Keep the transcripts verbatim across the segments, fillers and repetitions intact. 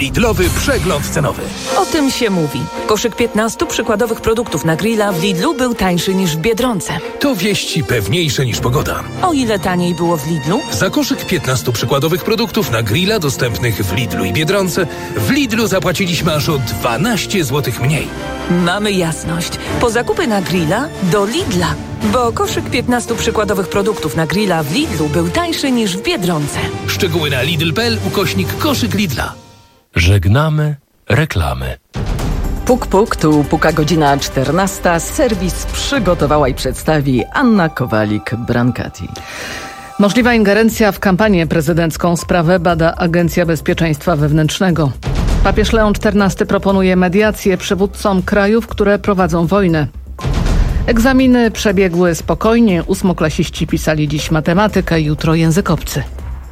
Lidlowy przegląd cenowy. O tym się mówi. Koszyk piętnastu przykładowych produktów na grilla w Lidlu był tańszy niż w Biedronce. To wieści pewniejsze niż pogoda. O ile taniej było w Lidlu? Za koszyk piętnastu przykładowych produktów na grilla dostępnych w Lidlu i Biedronce w Lidlu zapłaciliśmy aż o dwanaście złotych mniej. Mamy jasność. Po zakupy na grilla do Lidla. Bo koszyk piętnastu przykładowych produktów na grilla w Lidlu był tańszy niż w Biedronce. Szczegóły na lidl kropka p l ukośnik koszyk Lidla. Żegnamy reklamy. Puk, puk, tu puka godzina czternasta. Serwis przygotowała i przedstawi Anna Kowalik-Brancati. Możliwa ingerencja w kampanię prezydencką. Sprawę bada Agencja Bezpieczeństwa Wewnętrznego. Papież Leon czternasty proponuje mediację przywódcom krajów, które prowadzą wojnę. Egzaminy przebiegły spokojnie. Ósmoklasiści pisali dziś matematykę, jutro język obcy.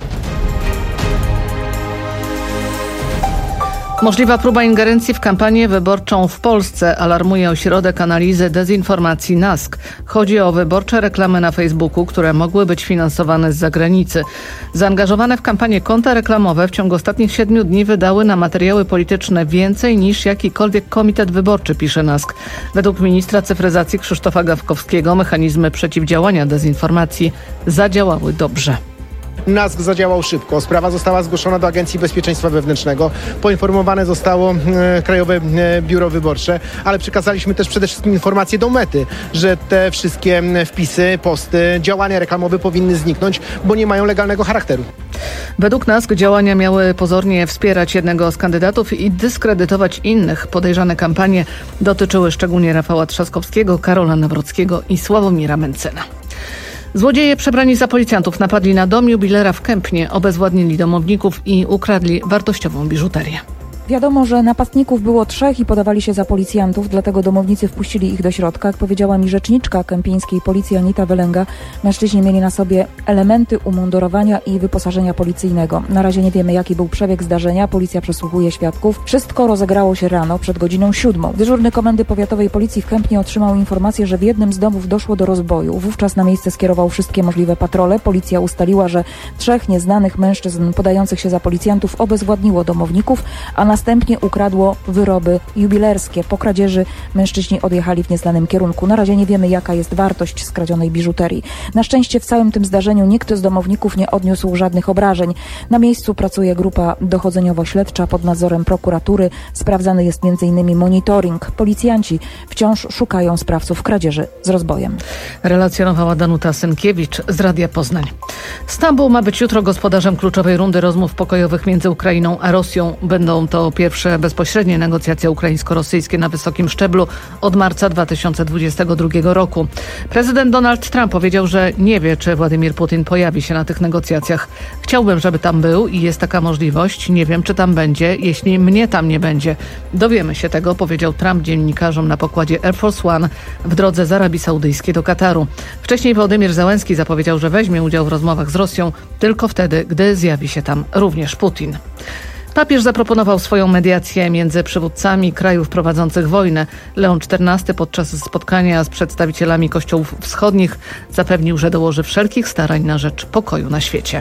Możliwa próba ingerencji w kampanię wyborczą w Polsce, alarmuje Ośrodek Analizy Dezinformacji N A S K. Chodzi o wyborcze reklamy na Facebooku, które mogły być finansowane z zagranicy. Zaangażowane w kampanię konta reklamowe w ciągu ostatnich siedmiu dni wydały na materiały polityczne więcej niż jakikolwiek komitet wyborczy, pisze N A S K. Według ministra cyfryzacji Krzysztofa Gawkowskiego mechanizmy przeciwdziałania dezinformacji zadziałały dobrze. N A S K zadziałał szybko. Sprawa została zgłoszona do Agencji Bezpieczeństwa Wewnętrznego. Poinformowane zostało e, Krajowe e, Biuro Wyborcze, ale przekazaliśmy też przede wszystkim informacje do Mety, że te wszystkie wpisy, posty, działania reklamowe powinny zniknąć, bo nie mają legalnego charakteru. Według N A S K działania miały pozornie wspierać jednego z kandydatów i dyskredytować innych. Podejrzane kampanie dotyczyły szczególnie Rafała Trzaskowskiego, Karola Nawrockiego i Sławomira Mencyna. Złodzieje przebrani za policjantów napadli na dom jubilera w Kępnie, obezwładnili domowników i ukradli wartościową biżuterię. Wiadomo, że napastników było trzech i podawali się za policjantów, dlatego domownicy wpuścili ich do środka. Jak powiedziała mi rzeczniczka kępieńskiej policji Anita Wylęga, mężczyźni mieli na sobie elementy umundurowania i wyposażenia policyjnego. Na razie nie wiemy, jaki był przebieg zdarzenia. Policja przesłuchuje świadków. Wszystko rozegrało się rano, przed godziną siódmą. Dyżurny Komendy Powiatowej Policji w Kępnie otrzymał informację, że w jednym z domów doszło do rozboju. Wówczas na miejsce skierował wszystkie możliwe patrole. Policja ustaliła, że trzech nieznanych mężczyzn podających się za policjantów obezwładniło domowników, a na Następnie ukradło wyroby jubilerskie. Po kradzieży mężczyźni odjechali w nieznanym kierunku. Na razie nie wiemy, jaka jest wartość skradzionej biżuterii. Na szczęście w całym tym zdarzeniu nikt z domowników nie odniósł żadnych obrażeń. Na miejscu pracuje grupa dochodzeniowo-śledcza pod nadzorem prokuratury. Sprawdzany jest między innymi monitoring. Policjanci wciąż szukają sprawców kradzieży z rozbojem. Relacjonowała Danuta Synkiewicz z Radia Poznań. Stambuł ma być jutro gospodarzem kluczowej rundy rozmów pokojowych między Ukrainą a Rosją. Będą to pierwsze bezpośrednie negocjacje ukraińsko-rosyjskie na wysokim szczeblu od marca dwa tysiące dwudziestego drugiego roku. Prezydent Donald Trump powiedział, że nie wie, czy Władimir Putin pojawi się na tych negocjacjach. Chciałbym, żeby tam był i jest taka możliwość. Nie wiem, czy tam będzie, jeśli mnie tam nie będzie. Dowiemy się tego, powiedział Trump dziennikarzom na pokładzie Air Force One w drodze z Arabii Saudyjskiej do Kataru. Wcześniej Wołodymyr Zełenski zapowiedział, że weźmie udział w rozmowach z Rosją tylko wtedy, gdy zjawi się tam również Putin. Papież zaproponował swoją mediację między przywódcami krajów prowadzących wojnę. Leon czternasty podczas spotkania z przedstawicielami kościołów wschodnich zapewnił, że dołoży wszelkich starań na rzecz pokoju na świecie.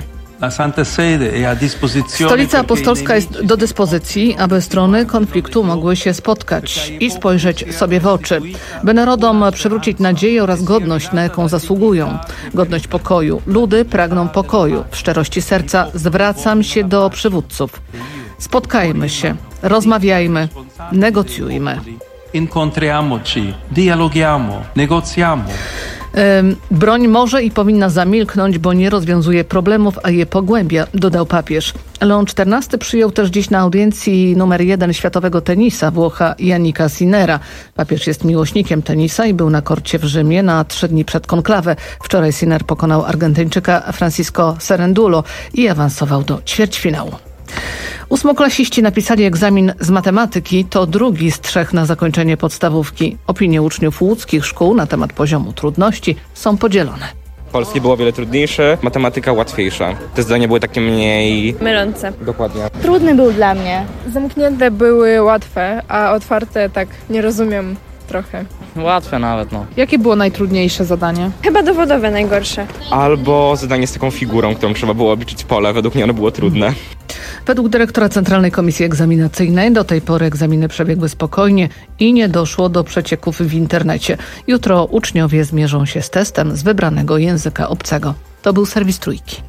Stolica Apostolska jest do dyspozycji, aby strony konfliktu mogły się spotkać i spojrzeć sobie w oczy, by narodom przywrócić nadzieję oraz godność, na jaką zasługują. Godność pokoju. Ludy pragną pokoju. W szczerości serca zwracam się do przywódców. Spotkajmy się, rozmawiajmy, negocjujmy. Incontriamoci, dialogiamo, negocjamo. Broń może i powinna zamilknąć, bo nie rozwiązuje problemów, a je pogłębia, dodał papież. Leon czternasty przyjął też dziś na audiencji numer jeden światowego tenisa Włocha Jannika Sinnera. Papież jest miłośnikiem tenisa i był na korcie w Rzymie na trzy dni przed konklawę. Wczoraj Sinner pokonał Argentyńczyka Francisco Cerendulo i awansował do ćwierćfinału. Ósmoklasiści napisali egzamin z matematyki. To drugi z trzech na zakończenie podstawówki. Opinie uczniów łódzkich szkół na temat poziomu trudności są podzielone. Polskie było o wiele trudniejsze, matematyka łatwiejsza. Te zdania były takie mniej... mylące. Dokładnie. Trudny był dla mnie. Zamknięte były łatwe, a otwarte tak nie rozumiem trochę. Łatwe nawet, no. Jakie było najtrudniejsze zadanie? Chyba dowodowe najgorsze. Albo zadanie z taką figurą, którą trzeba było obliczyć pole. Według mnie ono było trudne. Według dyrektora Centralnej Komisji Egzaminacyjnej do tej pory egzaminy przebiegły spokojnie i nie doszło do przecieków w internecie. Jutro uczniowie zmierzą się z testem z wybranego języka obcego. To był serwis Trójki.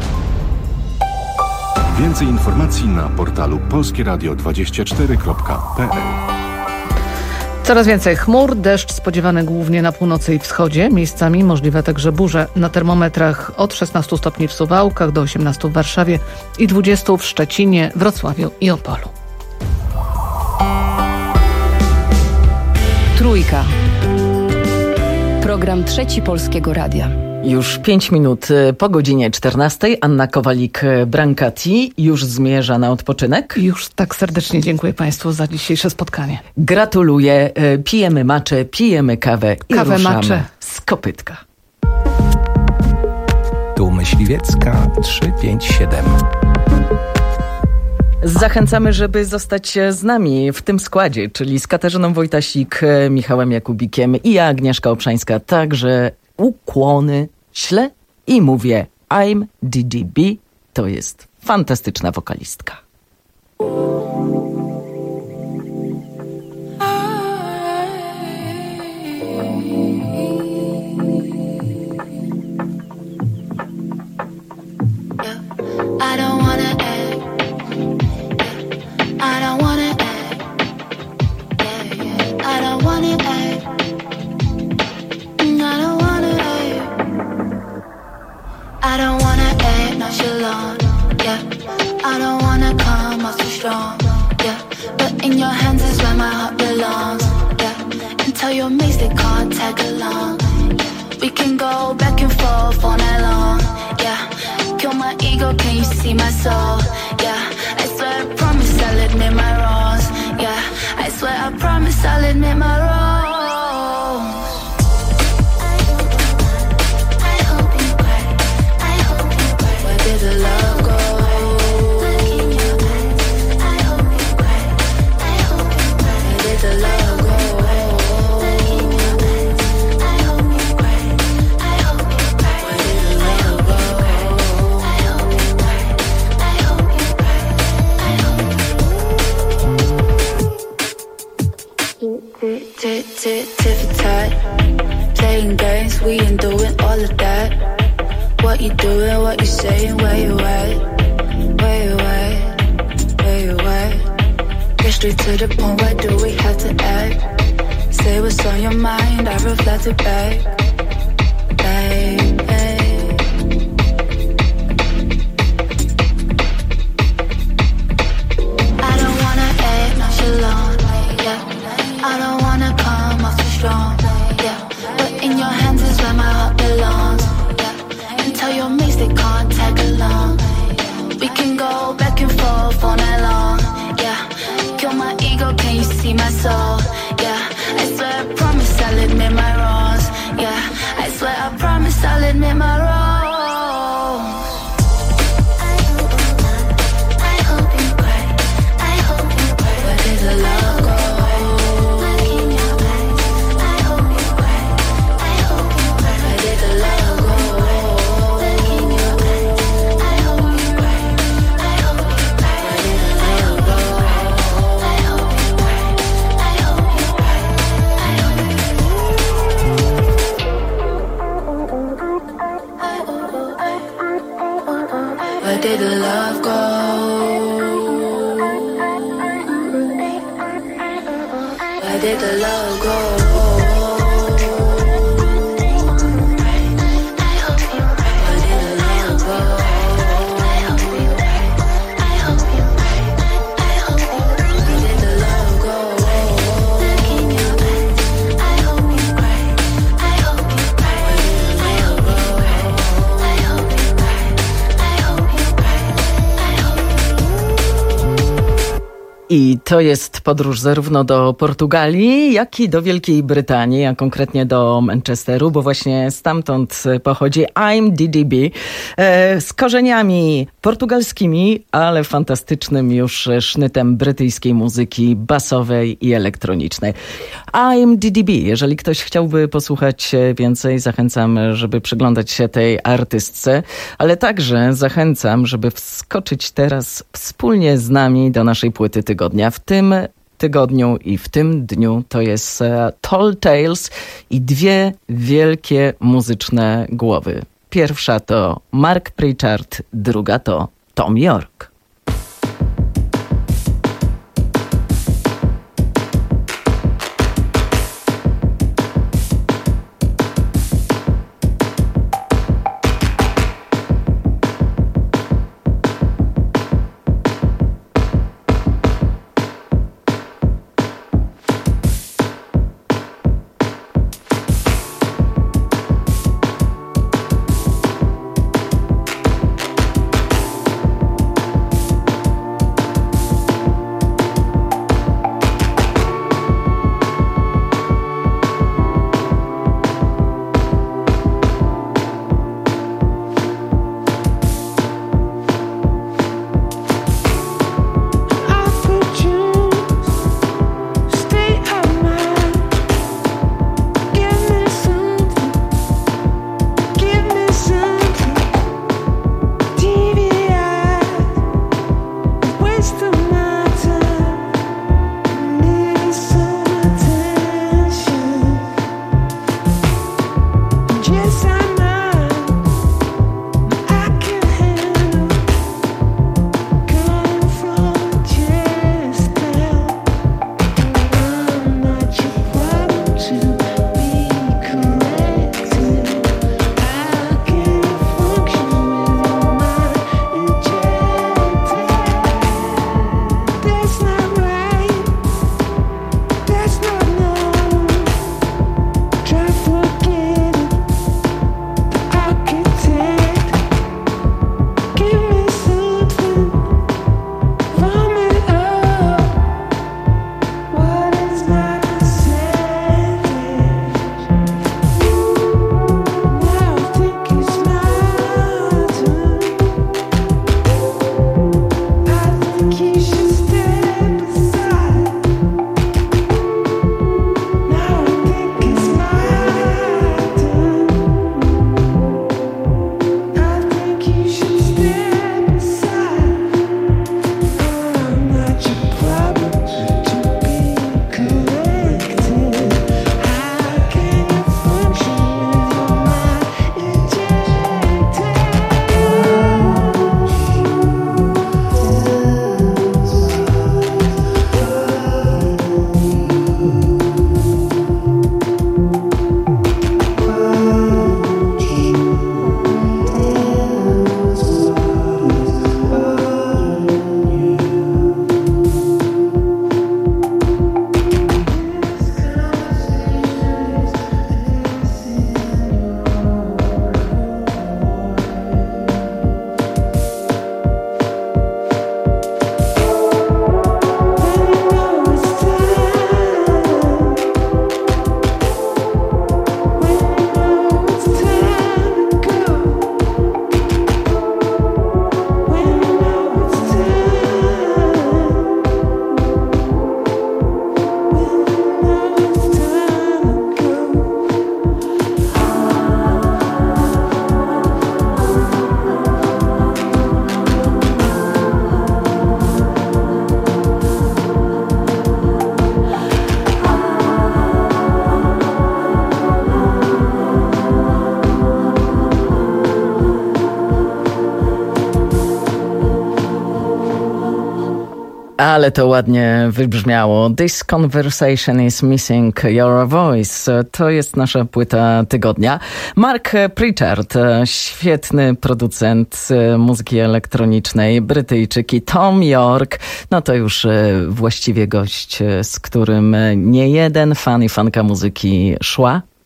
Więcej informacji na portalu polskie radio dwadzieścia cztery kropka p l. Coraz więcej chmur, deszcz spodziewany głównie na północy i wschodzie. Miejscami możliwe także burze. Na termometrach od szesnastu stopni w Suwałkach do osiemnastu w Warszawie i dwudziestu w Szczecinie, Wrocławiu i Opolu. Trójka. Program Trzeci Polskiego Radia. Już pięć minut po godzinie czternastej. Anna Kowalik-Brancati już zmierza na odpoczynek. Już tak serdecznie dziękuję Państwu za dzisiejsze spotkanie. Gratuluję. Pijemy maczę, pijemy kawę i kawę ruszamy maczę z kopytka. Tu Myśliwiecka trzysta pięćdziesiąt siedem. Zachęcamy, żeby zostać z nami w tym składzie, czyli z Katarzyną Wojtasik, Michałem Jakubikiem i ja, Agnieszka Obszańska. Także ukłony, ślę i mówię I'm D D B. To jest fantastyczna wokalistka. I don't wanna act nonchalant, yeah. I don't wanna come off too strong, yeah. But in your hands is where my heart belongs, yeah. And tell your mates they can't tag along. We can go back and forth all night long, yeah. Kill my ego, can you see my soul, yeah. I swear I promise I'll admit my wrongs, yeah. I swear I promise I'll admit my wrongs. Tit-tit-tit-for-tat, playing games, we ain't doing all of that. What you doing, what you saying, where you at, where you at, where you at. Get straight to the point, why do we have to act? Say what's on your mind, I reflect it back, babe, babe. I don't wanna act nonchalant, yeah. I don't wanna come off too strong, yeah. But in your hands is where my heart belongs, yeah. And tell your mates they can't tag along. We can go back and forth all night long, yeah. Kill my ego, can you see my soul, yeah. I swear I promise I'll admit my wrongs, yeah. I swear I promise I'll admit my wrongs. Where did the love go? Where did the love go? I to jest podróż zarówno do Portugalii, jak i do Wielkiej Brytanii, a konkretnie do Manchesteru, bo właśnie stamtąd pochodzi I'm D D B e, z korzeniami portugalskimi, ale fantastycznym już sznytem brytyjskiej muzyki basowej i elektronicznej. I'm D D B. Jeżeli ktoś chciałby posłuchać więcej, zachęcam, żeby przyglądać się tej artystce, ale także zachęcam, żeby wskoczyć teraz wspólnie z nami do naszej płyty tygodnia. W tym tygodniu i w tym dniu to jest Tall Tales i dwie wielkie muzyczne głowy. Pierwsza to Mark Pritchard, druga to Thom Yorke. Ale to ładnie wybrzmiało. This conversation is missing your voice. To jest nasza płyta tygodnia. Mark Pritchard, świetny producent muzyki elektronicznej, Brytyjczyk, i Thom Yorke, no to już właściwie gość, z którym nie jeden fan i fanka muzyki szła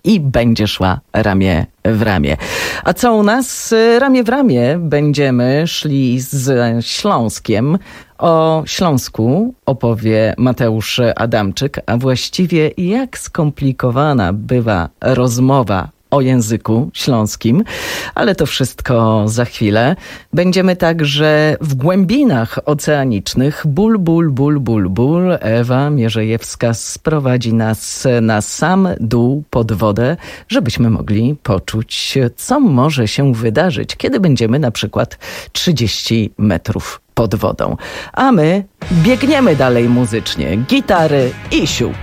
i będzie szła ramię w ramię. A co u nas? Ramię w ramię będziemy szli z Śląskiem. O Śląsku opowie Mateusz Adamczyk, a właściwie jak skomplikowana bywa rozmowa o języku śląskim, ale to wszystko za chwilę. Będziemy także w głębinach oceanicznych. Ból, ból, ból, ból, ból. Ewa Mierzejewska sprowadzi nas na sam dół pod wodę, żebyśmy mogli poczuć, co może się wydarzyć, kiedy będziemy na przykład trzydzieści metrów pod wodą. A my biegniemy dalej muzycznie. Gitary i siup.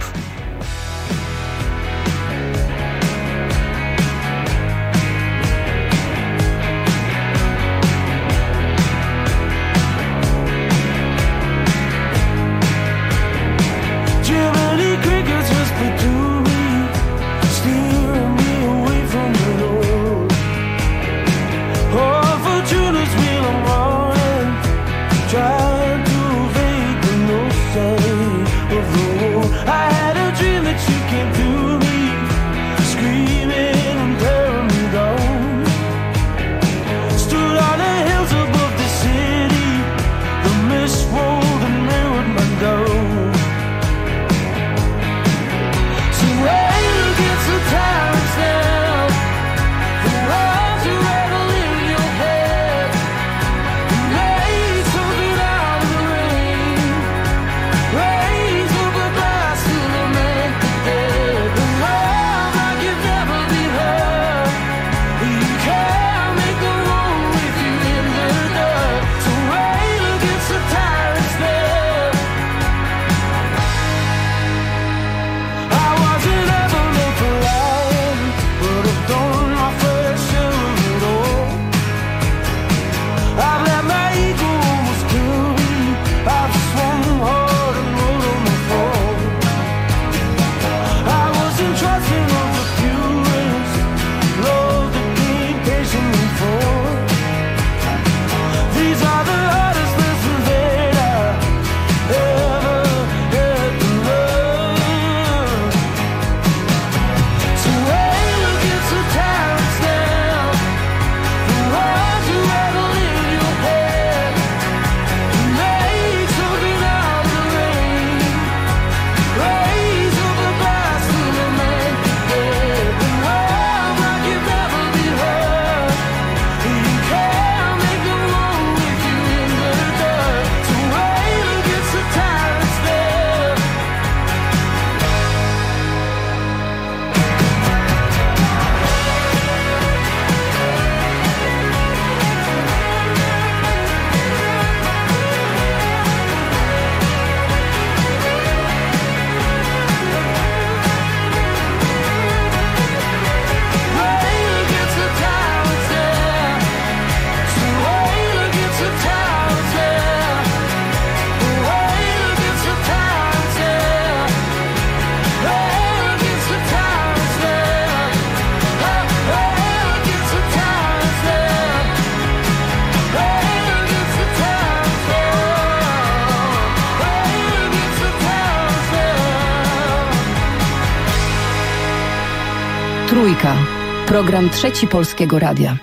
Trójka. Program Trzeci Polskiego Radia.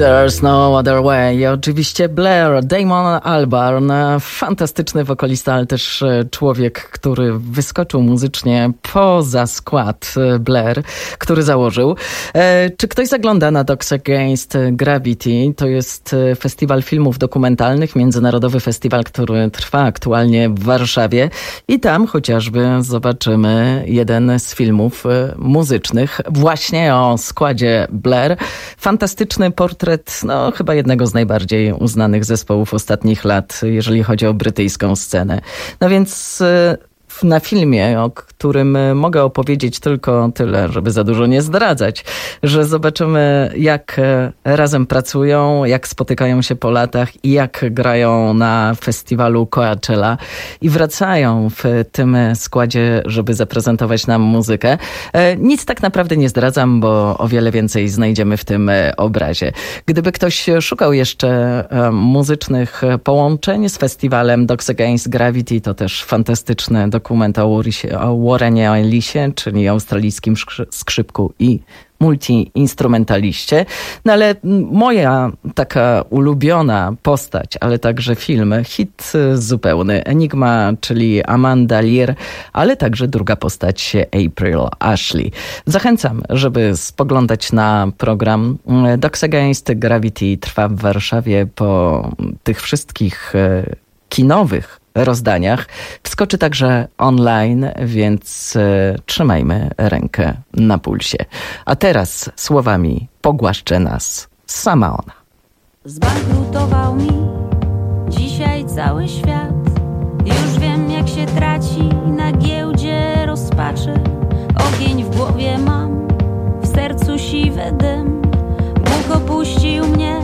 There's no other way. I oczywiście Blair, Damon Albarn, fantastyczny wokalista, ale też człowiek, który wyskoczył muzycznie poza skład Blair, który założył. Czy ktoś zagląda na Dogs Against Gravity? To jest festiwal filmów dokumentalnych, międzynarodowy festiwal, który trwa aktualnie w Warszawie i tam chociażby zobaczymy jeden z filmów muzycznych właśnie o składzie Blair. Fantastyczny portret, no chyba jednego z najbardziej uznanych zespołów ostatnich lat, jeżeli chodzi o brytyjską scenę. No więc na filmie, o którym mogę opowiedzieć tylko tyle, żeby za dużo nie zdradzać, że zobaczymy, jak razem pracują, jak spotykają się po latach i jak grają na festiwalu Coachella i wracają w tym składzie, żeby zaprezentować nam muzykę. Nic tak naprawdę nie zdradzam, bo o wiele więcej znajdziemy w tym obrazie. Gdyby ktoś szukał jeszcze muzycznych połączeń z festiwalem Dogs Against Gravity, to też fantastyczny dokument o, o Warrenie Ellisie, czyli australijskim skrzypku i multiinstrumentaliście. No ale moja taka ulubiona postać, ale także film, hit zupełny, Enigma, czyli Amanda Lear, ale także druga postać April Ashley. Zachęcam, żeby spoglądać na program. Dogs Against Gravity trwa w Warszawie po tych wszystkich kinowych rozdaniach. Wskoczy także online, więc e, trzymajmy rękę na pulsie. A teraz słowami pogłaszcze nas sama ona. Zbankrutował mi dzisiaj cały świat. Już wiem, jak się traci na giełdzie rozpaczy. Ogień w głowie mam, w sercu siwy dym. Bóg opuścił mnie,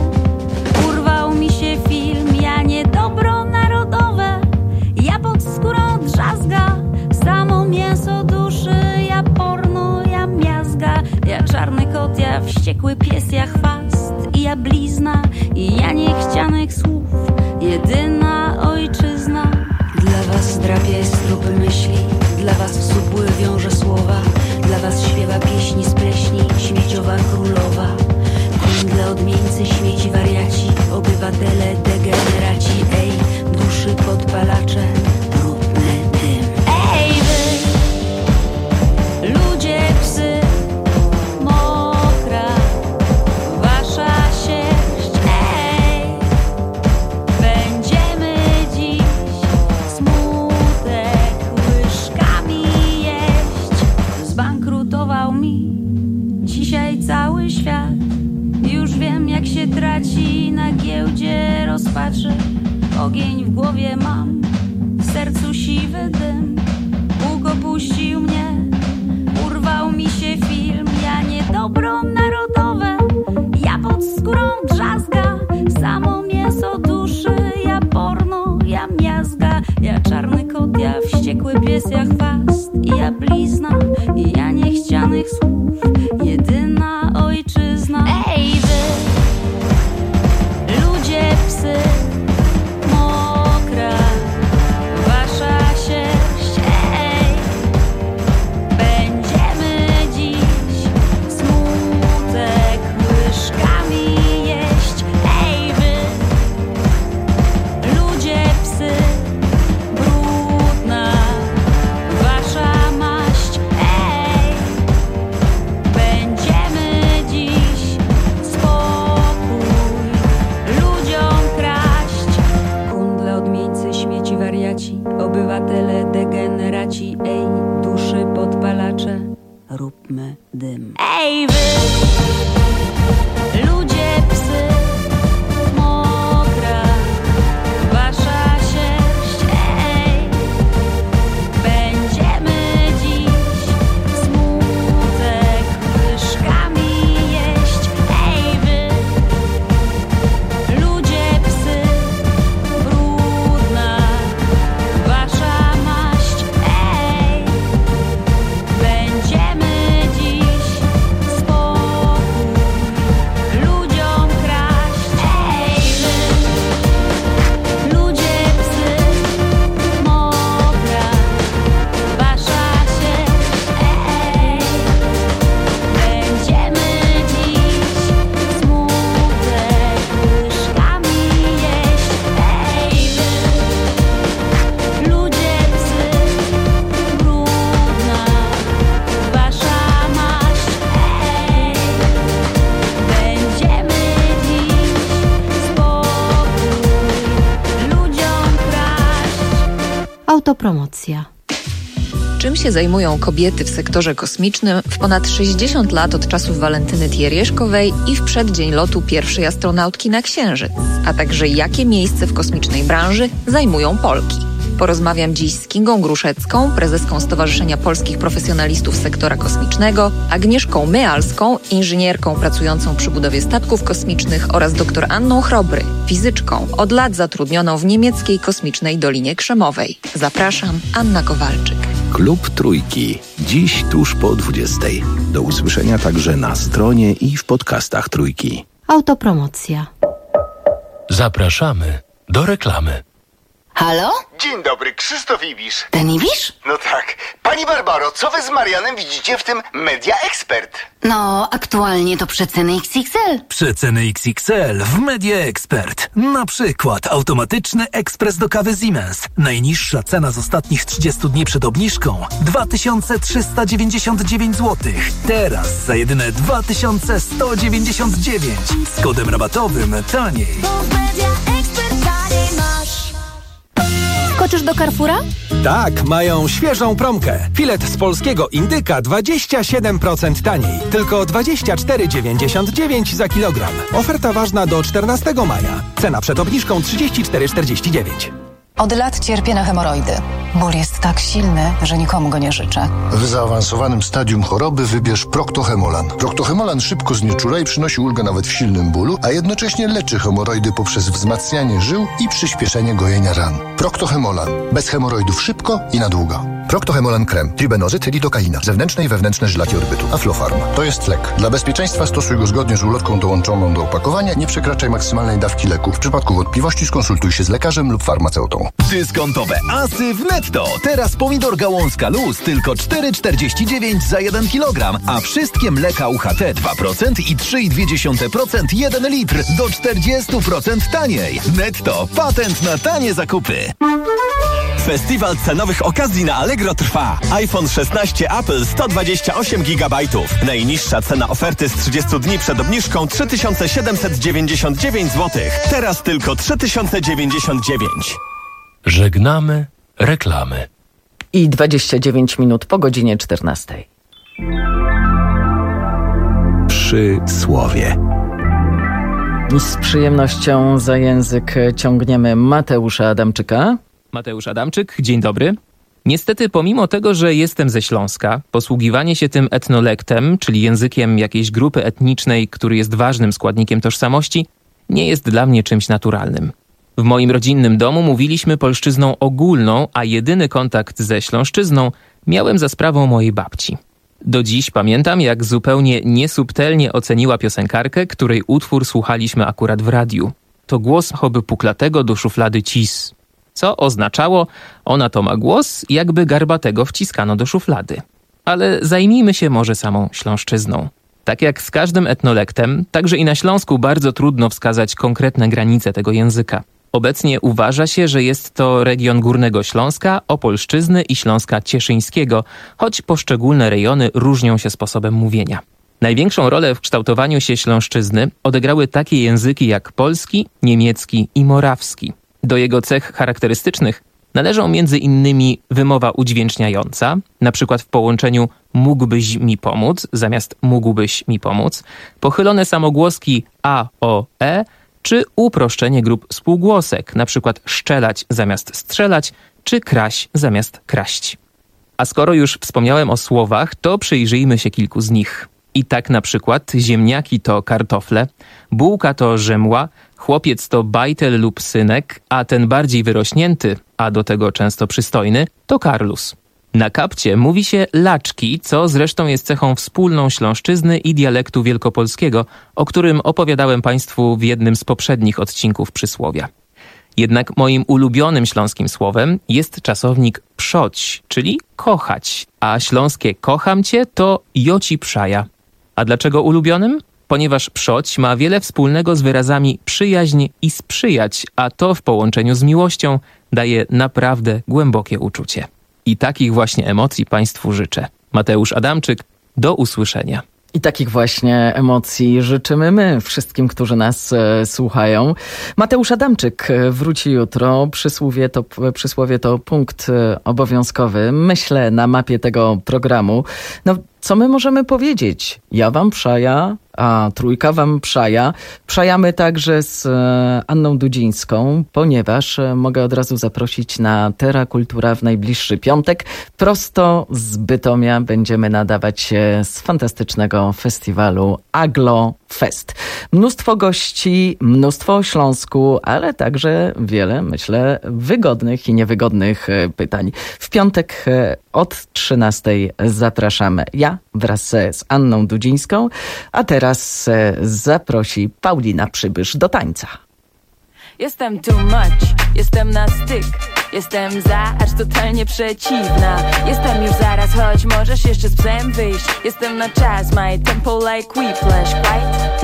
urwał mi się film. Ja niedobro narodowe, ja pod skórą drzazga, samo mięso duszy, ja porno, ja miazga, ja czarny kot, ja wściekły pies, ja chwast i ja blizna, i ja niechcianych słów, jedyna ojczyzna. Dla was drapie strupy myśli, dla was w supły wiąże słowa, dla was śpiewa pieśni z pleśni, śmieciowa królowa. Kundle, odmieńcy, śmieci, wariaci, obywatele, degeneraci, ej, duszy podpalacze, brudny dym. Ej wy, ludzie, psy, mokra wasza sierść, ej, będziemy dziś smutek łyżkami jeść. Zbankrutował mi dzisiaj cały świat. Już wiem, jak się traci na giełdzie rozpaczy. Ogień w głowie mam, w sercu siwy dym. Bóg opuścił mnie, urwał mi się film. Ja niedobro narodowe, ja pod skórą drzazga, samo mięso duszy, ja porno, ja miazga, ja czarny kot, ja wściekły pies, ja chwast i ja blizna, i ja niechcianych słów, jedyna ojczyzna. Ej wy, ludzie, psy, mokra wasza sierść, ej, będziemy dziś smutek łyżkami jeść. Ej wy, ludzie, psy, brudna wasza maść, ej, będziemy dziś spokój ludziom kraść. Kundle, odmieńcy, śmieci, wariaci, obywatele, degeneraci, ej, duszy podpalacze, róbmy dym. Ej wy, ludzie, psy, mokra wasza sierść, ej, będziemy dziś smutek łyżkami jeść. Ej wy, ludzie, psy, brudna wasza maść, ej, będziemy dziś spokój Autopromocja. Czym się zajmują kobiety w sektorze kosmicznym w ponad sześćdziesiąt lat od czasów Walentyny Tierieżkowej i w przeddzień lotu pierwszej astronautki na Księżyc, a także jakie miejsce w kosmicznej branży zajmują Polki. Porozmawiam dziś z Kingą Gruszecką, prezeską Stowarzyszenia Polskich Profesjonalistów Sektora Kosmicznego, Agnieszką Myalską, inżynierką pracującą przy budowie statków kosmicznych oraz dr Anną Chrobry, fizyczką, od lat zatrudnioną w niemieckiej kosmicznej Dolinie Krzemowej. Zapraszam, Anna Kowalczyk. Klub Trójki. Dziś tuż po dwudziestej. Do usłyszenia także na stronie i w podcastach Trójki. Autopromocja. Zapraszamy do reklamy. Halo? Dzień dobry, Krzysztof Ibisz. Ten Ibisz? No tak. Pani Barbaro, co wy z Marianem widzicie w tym Media Expert? No, aktualnie to przeceny X X L. Przeceny X X L w Media Expert. Na przykład automatyczny ekspres do kawy Siemens. Najniższa cena z ostatnich trzydziestu dni przed obniżką dwa tysiące trzysta dziewięćdziesiąt dziewięć złotych. Teraz za jedyne dwa tysiące sto dziewięćdziesiąt dziewięć. Z kodem rabatowym taniej. Skoczysz do Carrefoura? Tak, mają świeżą promkę. Filet z polskiego indyka dwadzieścia siedem procent taniej. Tylko dwadzieścia cztery dziewięćdziesiąt dziewięć za kilogram. Oferta ważna do czternastego maja. Cena przed obniżką trzydzieści cztery czterdzieści dziewięć. Od lat cierpię na hemoroidy. Ból jest tak silny, że nikomu go nie życzę. W zaawansowanym stadium choroby wybierz Proctohemolan. Proctohemolan szybko znieczula i przynosi ulgę nawet w silnym bólu, a jednocześnie leczy hemoroidy poprzez wzmacnianie żył i przyspieszenie gojenia ran. Proctohemolan. Bez hemoroidów szybko i na długo. Proctohemolan krem. Tribenozyt, lidokaina. Zewnętrzne i wewnętrzne żylaki odbytu. Aflofarm. To jest lek. Dla bezpieczeństwa stosuj go zgodnie z ulotką dołączoną do opakowania. Nie przekraczaj maksymalnej dawki leku. W przypadku wątpliwości skonsultuj się z lekarzem lub farmaceutą. Dyskontowe asy w Netto. Teraz pomidor gałązka luz tylko cztery czterdzieści dziewięć za jeden kilogram, a wszystkie mleka U H T dwa procent i trzy i dwie dziesiąte procent jeden litr do czterdzieści procent taniej. Netto. Patent na tanie zakupy. Festiwal cenowych okazji na Allegro trwa. iPhone szesnaście Apple sto dwadzieścia osiem gigabajtów. Najniższa cena oferty z trzydziestu dni przed obniżką trzy tysiące siedemset dziewięćdziesiąt dziewięć złotych. Teraz tylko trzy tysiące dziewięćdziesiąt dziewięć. Żegnamy reklamy. I dwadzieścia dziewięć minut po godzinie czternastej. Przy słowie. Z przyjemnością za język ciągniemy Mateusza Adamczyka. Mateusz Adamczyk, dzień dobry. Niestety, pomimo tego, że jestem ze Śląska, posługiwanie się tym etnolektem, czyli językiem jakiejś grupy etnicznej, który jest ważnym składnikiem tożsamości, nie jest dla mnie czymś naturalnym. W moim rodzinnym domu mówiliśmy polszczyzną ogólną, a jedyny kontakt ze śląszczyzną miałem za sprawą mojej babci. Do dziś pamiętam, jak zupełnie niesubtelnie oceniła piosenkarkę, której utwór słuchaliśmy akurat w radiu. To głos choby puklatego do szuflady cis. Co oznaczało, ona to ma głos, jakby garbatego wciskano do szuflady. Ale zajmijmy się może samą śląszczyzną. Tak jak z każdym etnolektem, także i na Śląsku bardzo trudno wskazać konkretne granice tego języka. Obecnie uważa się, że jest to region Górnego Śląska, Opolszczyzny i Śląska Cieszyńskiego, choć poszczególne rejony różnią się sposobem mówienia. Największą rolę w kształtowaniu się śląszczyzny odegrały takie języki jak polski, niemiecki i morawski. Do jego cech charakterystycznych należą między innymi wymowa udźwięczniająca, na przykład w połączeniu mógłbyś mi pomóc zamiast mógłbyś mi pomóc, pochylone samogłoski a, o, e, czy uproszczenie grup spółgłosek, na przykład szczelać zamiast strzelać, czy kraść zamiast kraść. A skoro już wspomniałem o słowach, to przyjrzyjmy się kilku z nich. I tak na przykład ziemniaki to kartofle, bułka to żemła, chłopiec to bajtel lub synek, a ten bardziej wyrośnięty, a do tego często przystojny, to karlus. Na kapcie mówi się laczki, co zresztą jest cechą wspólną śląszczyzny i dialektu wielkopolskiego, o którym opowiadałem Państwu w jednym z poprzednich odcinków Przysłowia. Jednak moim ulubionym śląskim słowem jest czasownik przoć, czyli kochać, a śląskie kocham cię to joci przaja. A dlaczego ulubionym? Ponieważ przoć ma wiele wspólnego z wyrazami przyjaźń i sprzyjać, a to w połączeniu z miłością daje naprawdę głębokie uczucie. I takich właśnie emocji Państwu życzę. Mateusz Adamczyk, do usłyszenia. I takich właśnie emocji życzymy my wszystkim, którzy nas e, słuchają. Mateusz Adamczyk wróci jutro. Przysłowie to, przysłowie to punkt e, obowiązkowy. Myślę na mapie tego programu. No, co my możemy powiedzieć? Ja wam przaja, a trójka wam przaja. Przajamy także z e, Anną Dudzińską, ponieważ e, mogę od razu zaprosić na Terra Kultura w najbliższy piątek. Prosto z Bytomia będziemy nadawać się z fantastycznego festiwalu Aglo Fest. Mnóstwo gości, mnóstwo o Śląsku, ale także wiele, myślę, wygodnych i niewygodnych e, pytań. W piątek e, od trzynastej zapraszamy. Ja wraz z Anną Dudzińską, a teraz e, zaprosi Paulina Przybysz do tańca. Jestem too much, jestem na styk. Jestem za, acz totalnie przeciwna. Jestem już zaraz, choć możesz jeszcze z psem wyjść. Jestem na czas, my tempo like whiplash, quite.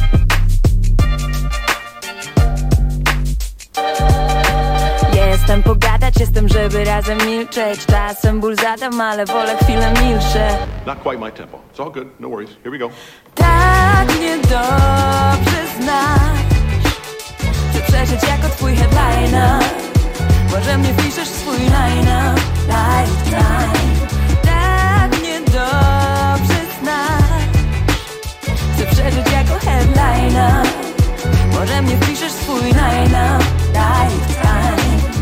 Jestem pogadać, jestem, żeby razem milczeć. Czasem ból zadam, ale wolę chwilę milczę. Not quite my tempo. It's all good, no worries. Here we go. Tak niedobrze znasz, chcę przeżyć jako twój headliner. Może mnie wpiszesz w swój line-up, lifetime. Tak niedobrze znasz, chcę przeżyć jako headliner. Może mnie wpiszesz w swój line-up, lifetime.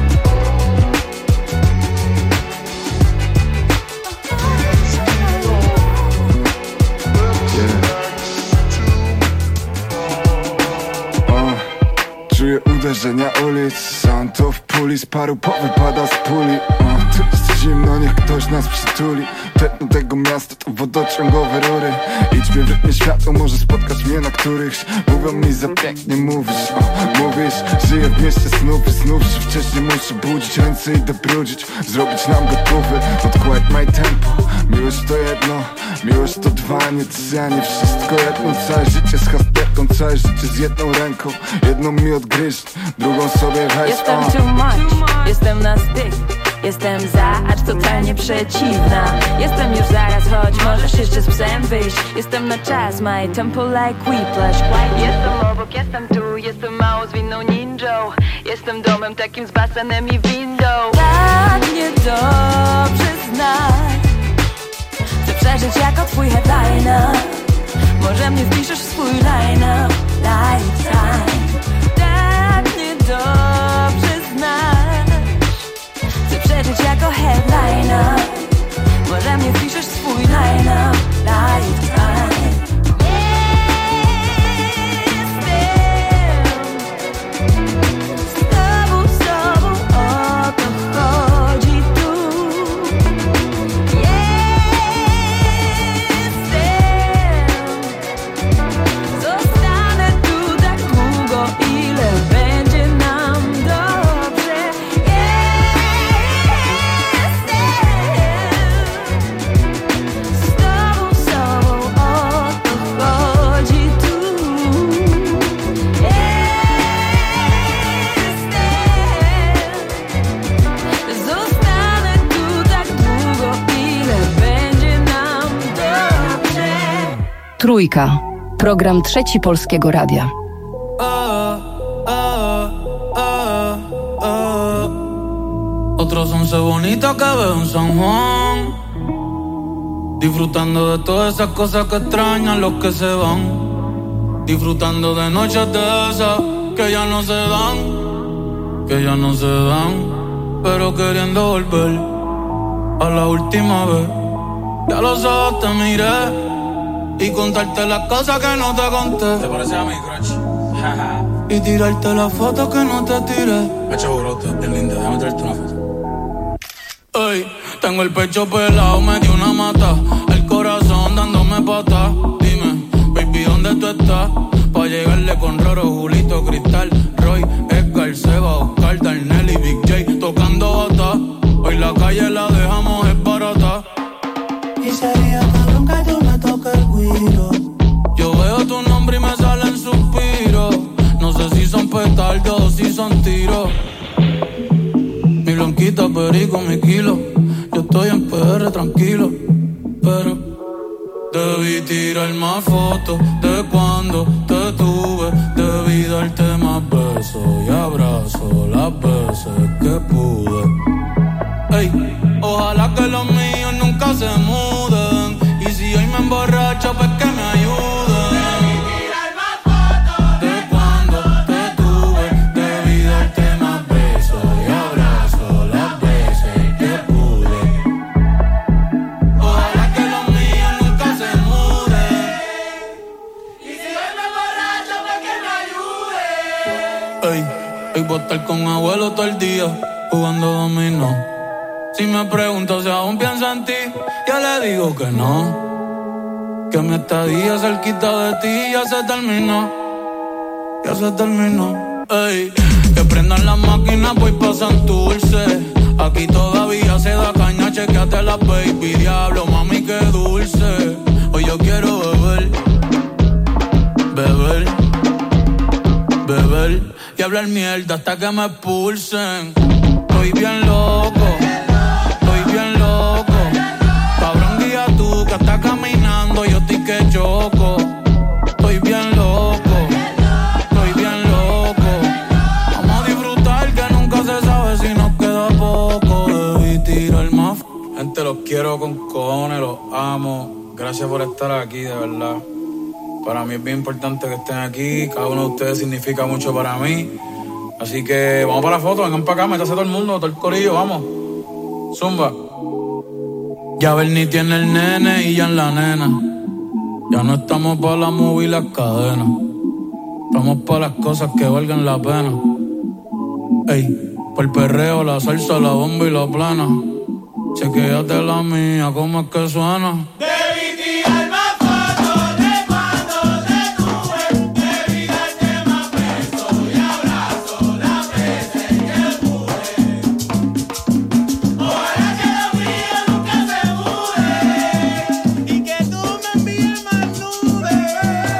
Czuję uderzenia ulic, sam to w puli, z paru powypada z puli. O, tu jest zimno, niech ktoś nas przytuli. Tętno tego miasta to wodociągowe rury. Idź mnie w rytmie światło, może spotkać mnie na którychś. Mówią mi za pięknie mówisz, o, mówisz. Żyję w mieście snów i snów się wcześniej muszę budzić. Ręce idę brudzić, zrobić nam gotowy. Not quite my tempo, miłość to jedno, miłość to dwa, nie trzy, a nie wszystko jedno. Całe życie z hastetą, całe życie z jedną ręką. Jedną mi odgryźć, drugą sobie weź. Jestem too much, jestem na styk. Jestem za, acz totalnie przeciwna. Jestem już zaraz, choć możesz jeszcze z psem wyjść. Jestem na czas, my tempo like whiplash. Jestem obok, jestem tu, jestem mało zwinną ninją. Jestem domem takim z basenem i windą. Tak niedobrze znasz, chcę przeżyć jako twój headliner. Może mnie wpiszesz w swój line-up, lifetime. Tak niedobrze znasz, chcę przeżyć jako headliner. Może mnie wpiszesz w swój line-up, lifetime. Trójka. Program Trzeci Polskiego Radia. Otros once bonitas que veo en San Juan, disfrutando de todas esas cosas que extrañan los que se van, disfrutando de noches de esas que ya no se dan, que ya no se dan, pero queriendo volver a la última vez. Ya los ojos te miré y contarte las cosas que no te conté. ¿Te parece a mi crush? Y tirarte las fotos que no te tiré. Echa brote, es linda, déjame traerte una foto. Ey, tengo el pecho pelado, me dio una mata, el corazón dándome patas. Dime, baby, ¿dónde tú estás? Pa' llegarle con Roro, Julito, Cristal, Roy, Edgar, Seba, Oscar, Darnell y Big J tocando bata. Hoy la calle la dejamos es barata. Y sería cabrón que tú me toques el guiro. Yo veo tu nombre y me salen suspiros. No sé si son petardos o si son tiros. Mi blanquita perico, mi kilo. Yo estoy en P R tranquilo, pero Debí tirar más fotos de cuando te tuve. Debí darte más besos y abrazos las veces que pude. Ey, ojalá que los míos nunca se muden. Y si hoy me emborracho, pues que me ayuden. Debí tirar más fotos de cuando te tuve. Debí darte más besos y abrazos las veces que pude. Ojalá que los míos nunca se muden. Y si hoy me emborracho, pues que me ayuden. Ey, hoy voy a estar con abuelo todo el día jugando dominó. Si me pregunto si aún pienso en ti, ya le digo que no. Que mi estadía cerquita de ti ya se terminó. Ya se terminó. Ey, que prendan las máquinas, voy pa' Santurce. Aquí todavía se da caña, chequeate la baby. Diablo, mami, qué dulce. Hoy yo quiero beber, beber, beber y hablar mierda hasta que me expulsen. Estoy bien loco. Bien loco, cabrón, guía tú que estás caminando, yo estoy que choco. Estoy bien loco, estoy bien loco. Vamos a disfrutar que nunca se sabe si nos queda poco. Debí tirar más. Gente, los quiero con cojones, los amo. Gracias por estar aquí, de verdad. Para mí es bien importante que estén aquí. Cada uno de ustedes significa mucho para mí. Así que vamos para la foto, vengan para acá, métase todo el mundo, todo el corillo, vamos. Zumba. Ya Bernie tiene el nene y ya en la nena. Ya no estamos pa' la movie y las cadenas. Estamos pa' las cosas que valgan la pena. Ey, pa' el perreo, la salsa, la bomba y la plana. Chequéate la mía, cómo es que suena. Debí tirar más fotos de cuando te tuve. Debí darte más besos y abrazos las veces que pude. Ojalá que los míos nunca se muden y que tú me envíes más nubes.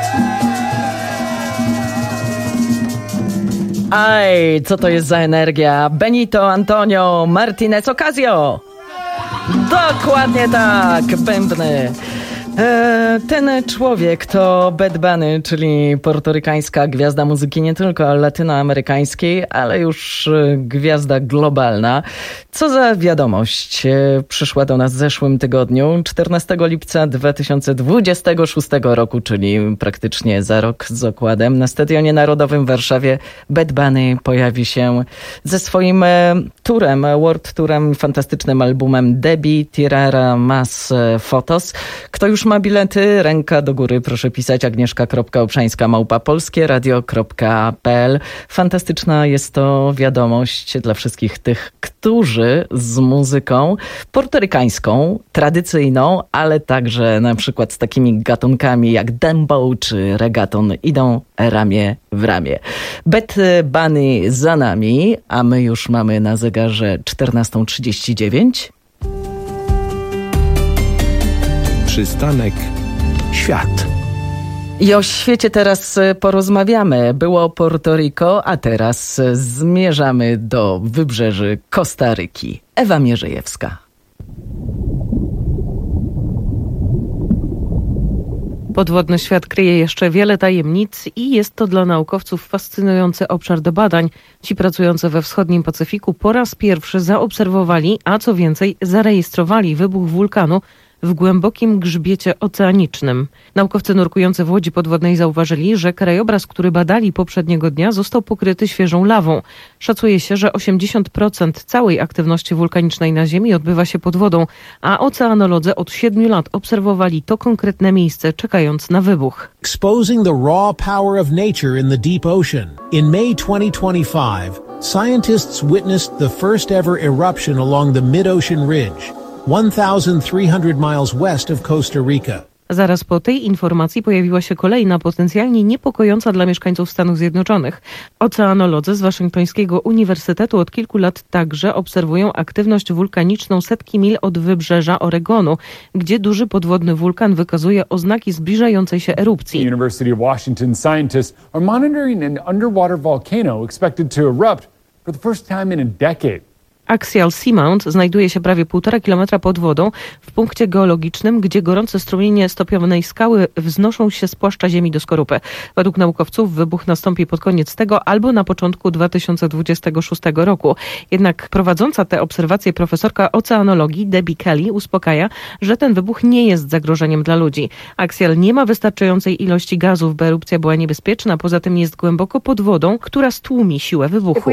Aj, co to jest za energia? Benito Antonio Martinez Ocasio. Dokładnie tak, bębny. E, ten człowiek to Bad Bunny, czyli portorykańska gwiazda muzyki nie tylko latynoamerykańskiej, ale już gwiazda globalna. Co za wiadomość e, przyszła do nas w zeszłym tygodniu, czternastego lipca dwa tysiące dwudziestego szóstego roku, czyli praktycznie za rok z okładem. Na Stadionie Narodowym w Warszawie Bad Bunny pojawi się ze swoim e, turem, world tourem, fantastycznym albumem Debí tirar más fotos. Kto już ma bilety, ręka do góry, proszę pisać agnieszka.obszańska małpa polskieradio kropka pe el. Fantastyczna jest to wiadomość dla wszystkich tych, którzy z muzyką portorykańską, tradycyjną, ale także na przykład z takimi gatunkami jak dembow czy reggaeton idą ramię w ramię. Bad Bunny za nami, a my już mamy na zegarze czternasta trzydzieści dziewięć. Przystanek Świat. I o świecie teraz porozmawiamy. Było Porto Rico, a teraz zmierzamy do wybrzeży Kostaryki. Ewa Mierzejewska. Podwodny świat kryje jeszcze wiele tajemnic i jest to dla naukowców fascynujący obszar do badań. Ci pracujący we wschodnim Pacyfiku po raz pierwszy zaobserwowali, a co więcej zarejestrowali wybuch wulkanu w głębokim grzbiecie oceanicznym. Naukowcy nurkujący w łodzi podwodnej zauważyli, że krajobraz, który badali poprzedniego dnia, został pokryty świeżą lawą. Szacuje się, że osiemdziesiąt procent całej aktywności wulkanicznej na Ziemi odbywa się pod wodą, a oceanolodzy od siedmiu lat obserwowali to konkretne miejsce, czekając na wybuch. Exposing the raw power of nature in the deep ocean. In May twenty twenty-five, scientists witnessed the first ever eruption along the mid-ocean ridge, one thousand three hundred miles west of Costa Rica. Zaraz po tej informacji pojawiła się kolejna, potencjalnie niepokojąca dla mieszkańców Stanów Zjednoczonych. Oceanolodzy z Waszyngtońskiego Uniwersytetu od kilku lat także obserwują aktywność wulkaniczną setki mil od wybrzeża Oregonu, gdzie duży podwodny wulkan wykazuje oznaki zbliżającej się erupcji. The University of Washington scientists are monitoring an underwater volcano expected to erupt for the first time in a decade. Axial Seamount znajduje się prawie półtora kilometra pod wodą w punkcie geologicznym, gdzie gorące strumienie stopionej skały wznoszą się z płaszcza ziemi do skorupy. Według naukowców wybuch nastąpi pod koniec tego albo na początku dwa tysiące dwudziestego szóstego roku. Jednak prowadząca te obserwacje profesorka oceanologii Debbie Kelly uspokaja, że ten wybuch nie jest zagrożeniem dla ludzi. Axial nie ma wystarczającej ilości gazów, by erupcja była niebezpieczna, poza tym jest głęboko pod wodą, która stłumi siłę wybuchu.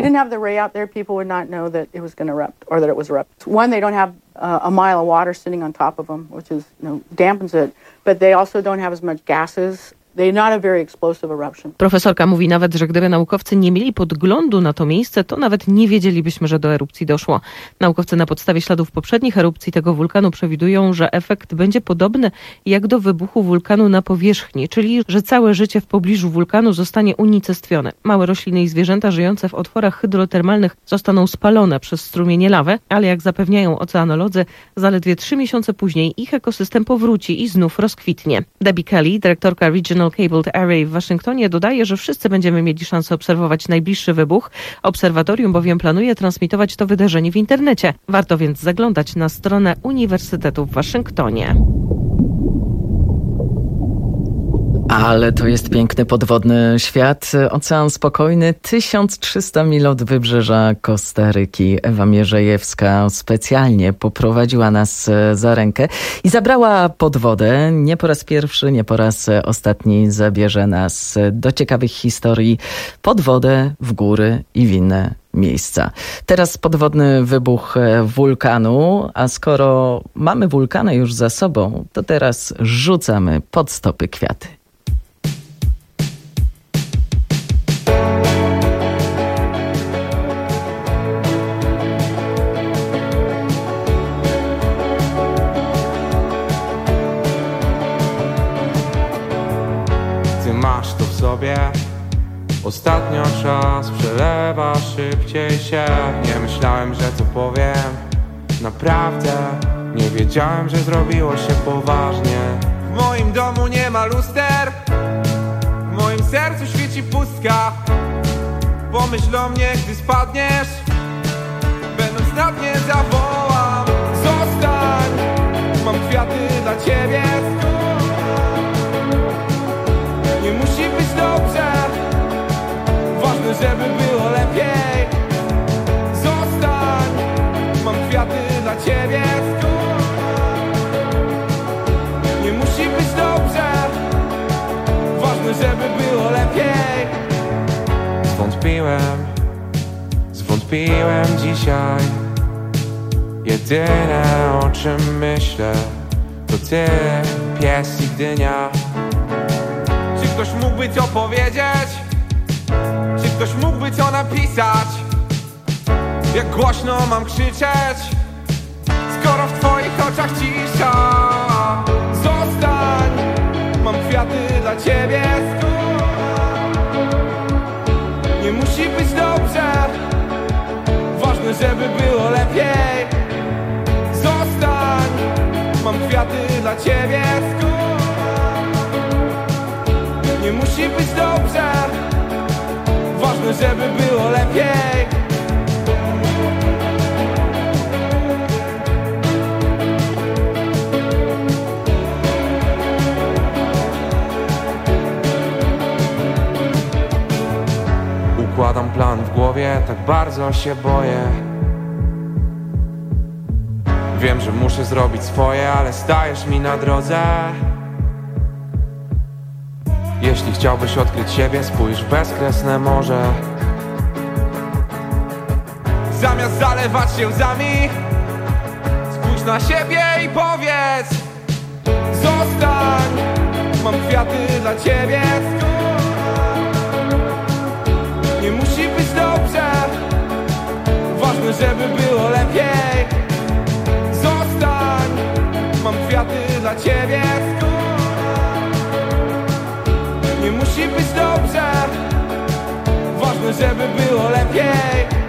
Erupt or that it was erupt. One, they don't have uh, a mile of water sitting on top of them, which is, you know, dampens it, but they also don't have as much gases. They're not a very explosive eruption. Profesorka mówi nawet, że gdyby naukowcy nie mieli podglądu na to miejsce, to nawet nie wiedzielibyśmy, że do erupcji doszło. Naukowcy na podstawie śladów poprzednich erupcji tego wulkanu przewidują, że efekt będzie podobny jak do wybuchu wulkanu na powierzchni, czyli że całe życie w pobliżu wulkanu zostanie unicestwione. Małe rośliny i zwierzęta żyjące w otworach hydrotermalnych zostaną spalone przez strumienie lawy, ale jak zapewniają oceanolodzy, zaledwie trzy miesiące później ich ekosystem powróci i znów rozkwitnie. Debbie Kelly, dyrektorka Regional Cabled Array w Waszyngtonie, dodaje, że wszyscy będziemy mieli szansę obserwować najbliższy wybuch. Obserwatorium bowiem planuje transmitować to wydarzenie w internecie. Warto więc zaglądać na stronę Uniwersytetu w Waszyngtonie. Ale to jest piękny podwodny świat. Ocean spokojny, tysiąc trzysta mil od wybrzeża Kostaryki. Ewa Mierzejewska specjalnie poprowadziła nas za rękę i zabrała pod wodę. Nie po raz pierwszy, nie po raz ostatni zabierze nas do ciekawych historii pod wodę, w góry i w inne miejsca. Teraz podwodny wybuch wulkanu, a skoro mamy wulkany już za sobą, to teraz rzucamy pod stopy kwiaty. Masz to w sobie. Ostatnio czas przelewa szybciej się. Nie myślałem, że to powiem. Naprawdę nie wiedziałem, że zrobiło się poważnie. W moim domu nie ma luster. W moim sercu świeci pustka. Pomyśl o mnie, gdy spadniesz. Będąc na dnie zawołam: zostań, mam kwiaty dla ciebie. Nie musi być dobrze, ważne, żeby było lepiej. Zostań, mam kwiaty dla ciebie. Nie musi być dobrze, ważne, żeby było lepiej. Zwątpiłem, zwątpiłem dzisiaj. Jedyne, o czym myślę, to ty, pies i dynia. Czy ktoś mógłby to powiedzieć? Czy ktoś mógłby to napisać? Jak głośno mam krzyczeć, skoro w twoich oczach cisza? Zostań, mam kwiaty dla ciebie. Nie musi być dobrze, ważne, żeby było lepiej. Zostań, mam kwiaty dla ciebie. Nie musi być dobrze, ważne, żeby było lepiej. Układam plan w głowie, tak bardzo się boję. Wiem, że muszę zrobić swoje, ale stajesz mi na drodze. Jeśli chciałbyś odkryć siebie, spójrz w bezkresne morze. Zamiast zalewać się łzami, spójrz na siebie i powiedz: zostań, mam kwiaty dla ciebie. Nie musi być dobrze, ważne, żeby było lepiej. Zostań, mam kwiaty dla ciebie. Nie musi być dobrze, ważne, żeby było lepiej.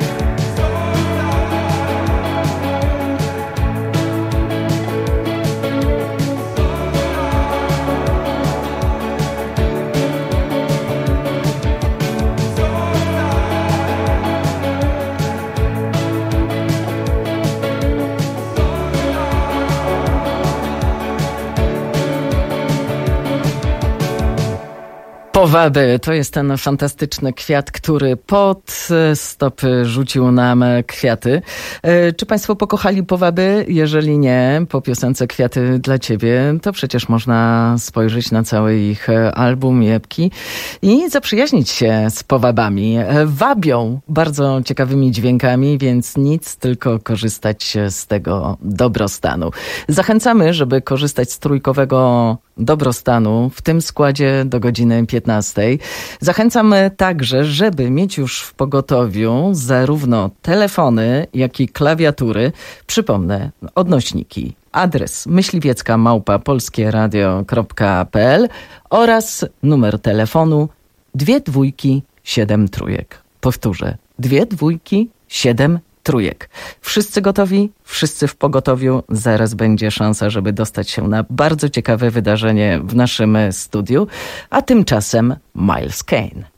Powaby to jest ten fantastyczny kwiat, który pod stopy rzucił nam kwiaty. Czy Państwo pokochali powaby? Jeżeli nie, po piosence Kwiaty dla Ciebie, to przecież można spojrzeć na cały ich album, epki i zaprzyjaźnić się z powabami. Wabią bardzo ciekawymi dźwiękami, więc nic, tylko korzystać z tego dobrostanu. Zachęcamy, żeby korzystać z trójkowego dobrostanu w tym składzie do godziny piętnastej. Zachęcam także, żeby mieć już w pogotowiu zarówno telefony, jak i klawiatury. Przypomnę, odnośniki. Adres myśliwiecka małpa polskieradio kropka p l oraz numer telefonu dwie dwójki siedem trójek. Powtórzę, dwie dwójki siedem trójek. Wszyscy gotowi? Wszyscy w pogotowiu. Zaraz będzie szansa, żeby dostać się na bardzo ciekawe wydarzenie w naszym studiu. A tymczasem Miles Kane.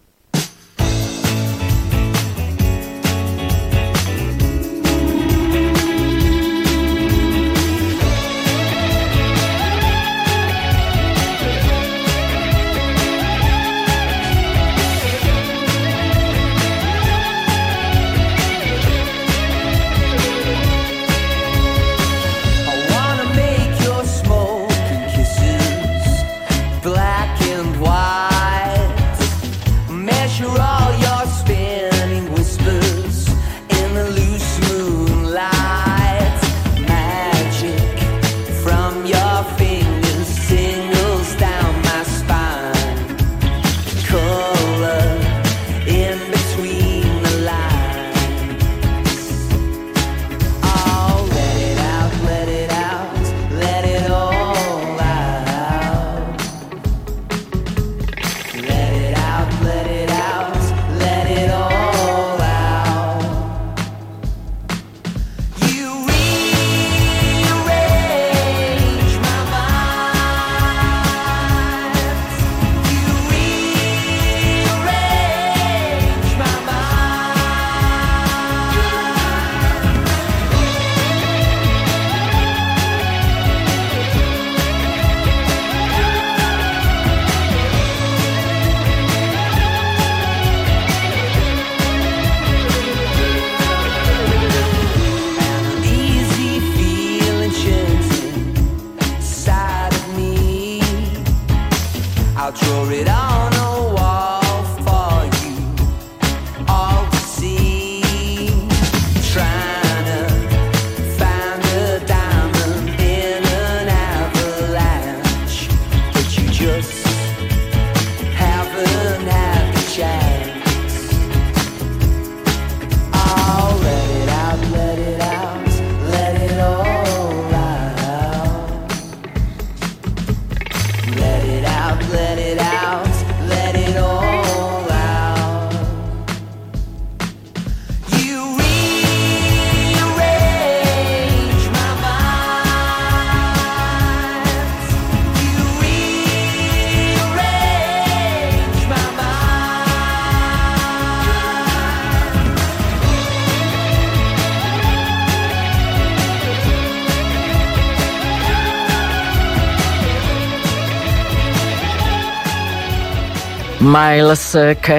Miles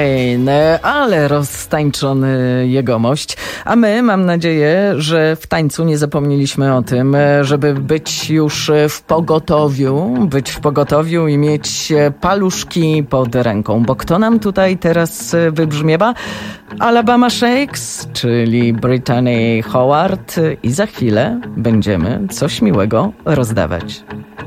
Kane, ale roztańczony jegomość. A my, mam nadzieję, że w tańcu nie zapomnieliśmy o tym, żeby być już w pogotowiu, być w pogotowiu i mieć paluszki pod ręką. Bo kto nam tutaj teraz wybrzmiewa? Alabama Shakes, czyli Brittany Howard. I za chwilę będziemy coś miłego rozdawać.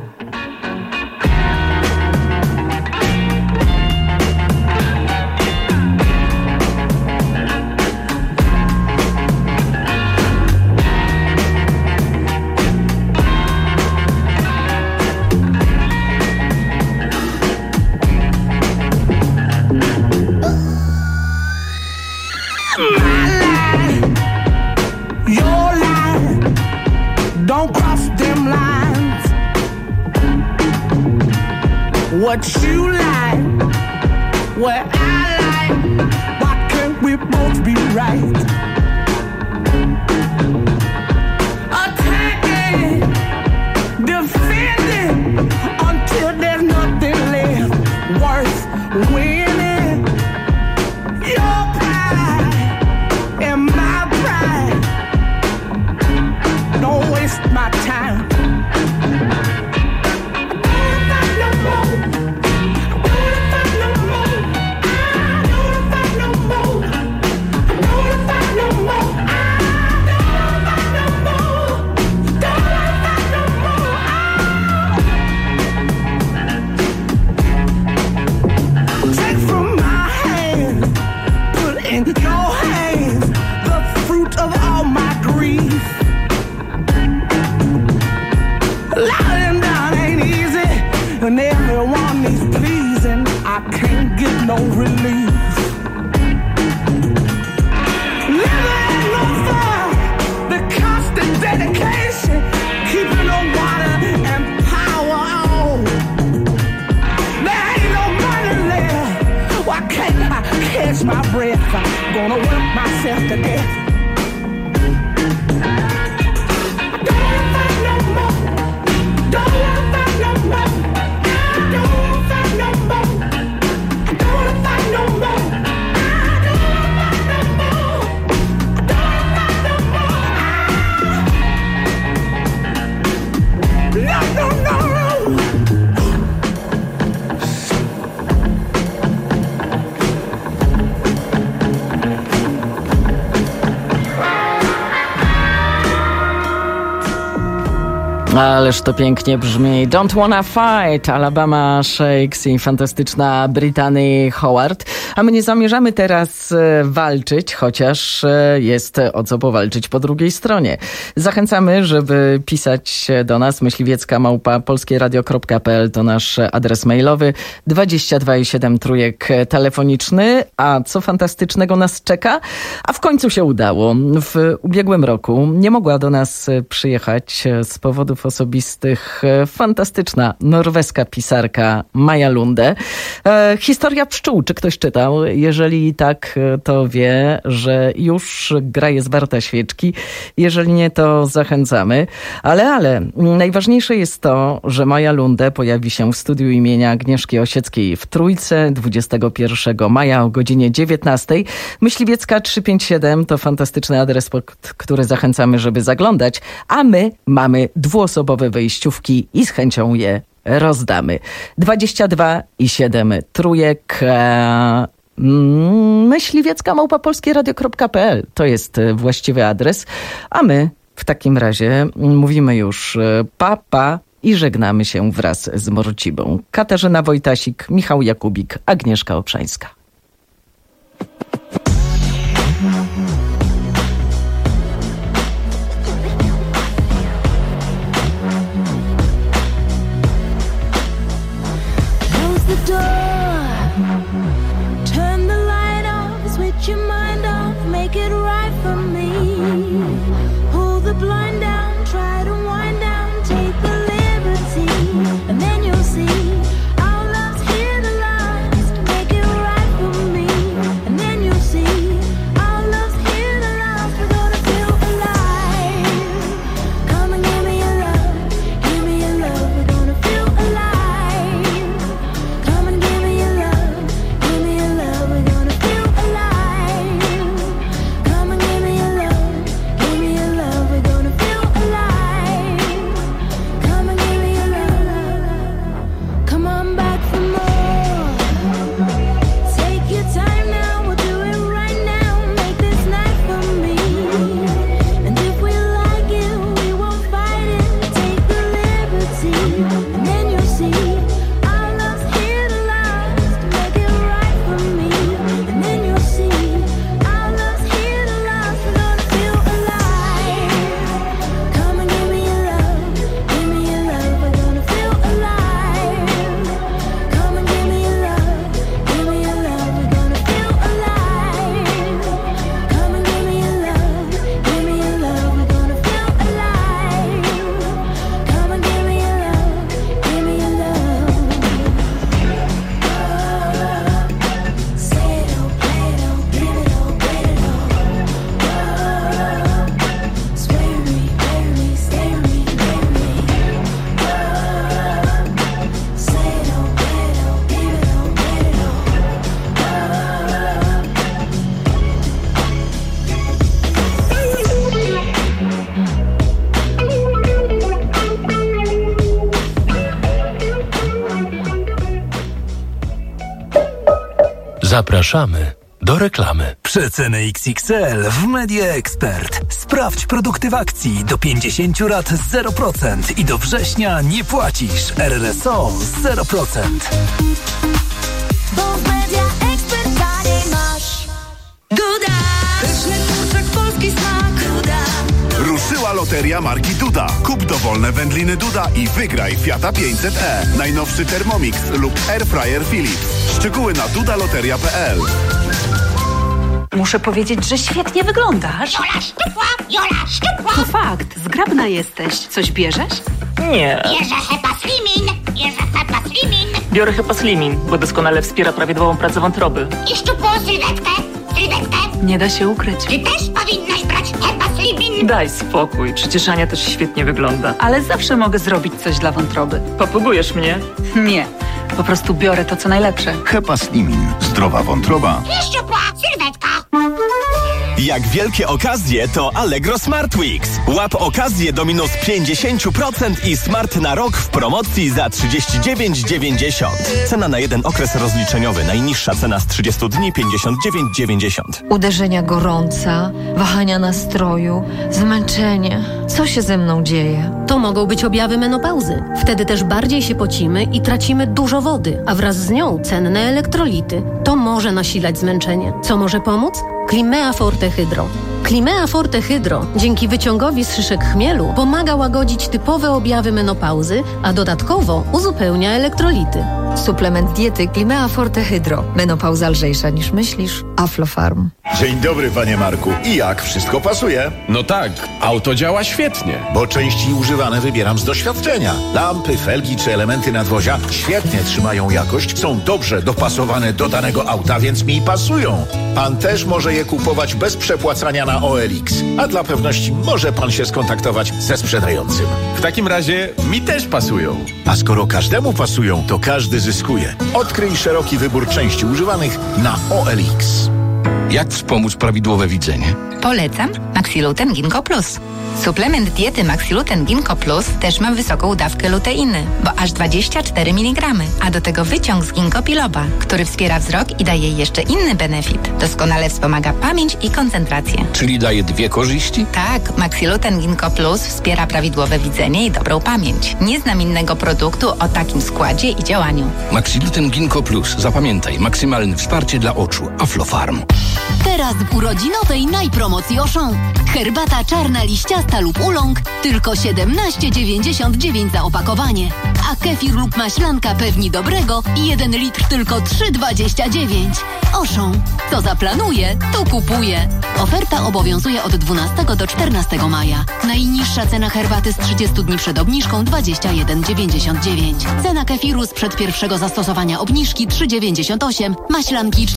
What you like, what I like, why can't we both be right? Attacking, defending, until there's nothing left worth winning. relief. Living on fire, the constant dedication, keeping the water and power on. There ain't no money left. Why can't I catch my breath? I'm gonna work myself to death. Ależ to pięknie brzmi. Don't Wanna Fight, Alabama Shakes i fantastyczna Brittany Howard. A my nie zamierzamy teraz walczyć, chociaż jest o co powalczyć po drugiej stronie. Zachęcamy, żeby pisać do nas. Myśliwiecka małpa polskieradio kropka p l to nasz adres mailowy. dwadzieścia dwa i siedem trójek telefoniczny. A co fantastycznego nas czeka? A w końcu się udało. W ubiegłym roku nie mogła do nas przyjechać z powodów osobistych fantastyczna norweska pisarka Maja Lunde. E, historia pszczół, czy ktoś czytał? Jeżeli tak, to wie, że już gra jest warta świeczki. Jeżeli nie, to zachęcamy. Ale, ale, najważniejsze jest to, że Maja Lunde pojawi się w studiu imienia Agnieszki Osieckiej w Trójce dwudziestego pierwszego maja o godzinie dziewiętnastej. Myśliwiecka trzysta pięćdziesiąt siedem to fantastyczny adres, pod który zachęcamy, żeby zaglądać, a my mamy dwuosobowe wejściówki i z chęcią je rozdamy. dwadzieścia dwa i siedem trójek. E, myśliwiecka małpa polskieradio kropka p l to jest właściwy adres, a my w takim razie mówimy już pa, pa i żegnamy się wraz z Morcibą. Katarzyna Wojtasik, Michał Jakubik, Agnieszka Obszańska. Zapraszamy do reklamy. Przeceny X X L w Media Expert. Sprawdź produkty w akcji do pięćdziesiąt rat zero procent i do września nie płacisz. R R S O zero procent. Bo w Media Expert taniej masz. Gouda! Pyszny kurczak, polski smak. Gouda! Ruszyła loteria marki Duda. Kup dowolne wędliny Duda i wygraj Fiata pięćset e, najnowszy Thermomix lub Airfryer Philips. Szczegóły na dudaloteria kropka p l. Muszę powiedzieć, że świetnie wyglądasz. Jola szczupła, Jola szczupła. To fakt, zgrabna jesteś. Coś bierzesz? Nie. Bierze Hepa Slimin, bierze Hepa Slimin. Biorę Hepa Slimin, bo doskonale wspiera prawidłową pracę wątroby. I szczupłą sylwetkę, sylwetkę. Nie da się ukryć. Ty też powinnaś brać Hepa Slimin. Daj spokój, przecież Ania też świetnie wygląda. Ale zawsze mogę zrobić coś dla wątroby. Papugujesz mnie? Nie, po prostu biorę to, co najlepsze. Hepa Slimin. Zdrowa wątroba. I szczupła sylwetka. Jak wielkie okazje, to Allegro Smart Weeks. Łap okazję do minus pięćdziesiąt procent i smart na rok w promocji za trzydzieści dziewięć dziewięćdziesiąt. Cena na jeden okres rozliczeniowy. Najniższa cena z trzydziestu dni pięćdziesiąt dziewięć dziewięćdziesiąt. Uderzenia gorąca, wahania nastroju, zmęczenie. Co się ze mną dzieje? To mogą być objawy menopauzy. Wtedy też bardziej się pocimy i tracimy dużo wody, a wraz z nią cenne elektrolity. To może nasilać zmęczenie. Co może pomóc? Climea Forte Hydro. Climea Forte Hydro dzięki wyciągowi z szyszek chmielu pomaga łagodzić typowe objawy menopauzy, a dodatkowo uzupełnia elektrolity. Suplement diety Climea Forte Hydro. Menopauza lżejsza niż myślisz. Aflofarm. Dzień dobry, panie Marku. I jak? Wszystko pasuje? No tak, auto działa świetnie. Bo części używane wybieram z doświadczenia. Lampy, felgi czy elementy nadwozia świetnie trzymają jakość, są dobrze dopasowane do danego auta, więc mi pasują. Pan też może je kupować bez przepłacania na O L X. A dla pewności może pan się skontaktować ze sprzedającym. W takim razie mi też pasują. A skoro każdemu pasują, to każdy zyskuje. Odkryj szeroki wybór części używanych na O L X. Jak wspomóc prawidłowe widzenie? Polecam Maxiluten Ginkgo Plus. Suplement diety Maxiluten Ginkgo Plus też ma wysoką dawkę luteiny, bo aż dwadzieścia cztery miligramy, a do tego wyciąg z ginkgo biloba, który wspiera wzrok i daje jeszcze inny benefit. Doskonale wspomaga pamięć i koncentrację. Czyli daje dwie korzyści? Tak, Maxiluten Ginkgo Plus wspiera prawidłowe widzenie i dobrą pamięć. Nie znam innego produktu o takim składzie i działaniu. Maxiluten Ginkgo Plus. Zapamiętaj, maksymalne wsparcie dla oczu. Aflofarm. Teraz w urodzinowej najpromocji Auchan. Herbata czarna liściasta lub oolong tylko siedemnaście dziewięćdziesiąt dziewięć za opakowanie. A kefir lub maślanka pewni dobrego jeden litr tylko trzy dwadzieścia dziewięć. Auchan. Co zaplanuje, to kupuje. Oferta obowiązuje od dwunastego do czternastego maja. Najniższa cena herbaty z trzydziestu dni przed obniżką dwadzieścia jeden dziewięćdziesiąt dziewięć. Cena kefiru sprzed pierwszego zastosowania obniżki trzy dziewięćdziesiąt osiem. Maślanki